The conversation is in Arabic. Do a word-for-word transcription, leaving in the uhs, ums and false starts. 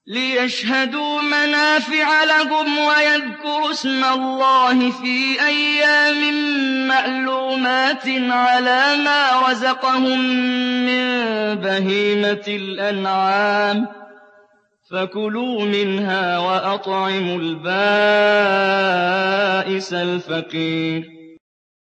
لِيَشْهَدُوا مَنَافِعَ لَهُمْ وَيَذْكُرُوا اسْمَ اللَّهِ فِي أَيَّامٍ مَّعْلُومَاتٍ عَلَىٰ مَا رَزَقَهُم مِّن بَهِيمَةِ الْأَنْعَامِ ۖ فَكُلُوا مِنْهَا وَأَطْعِمُوا الْبَائِسَ الْفَقِيرَ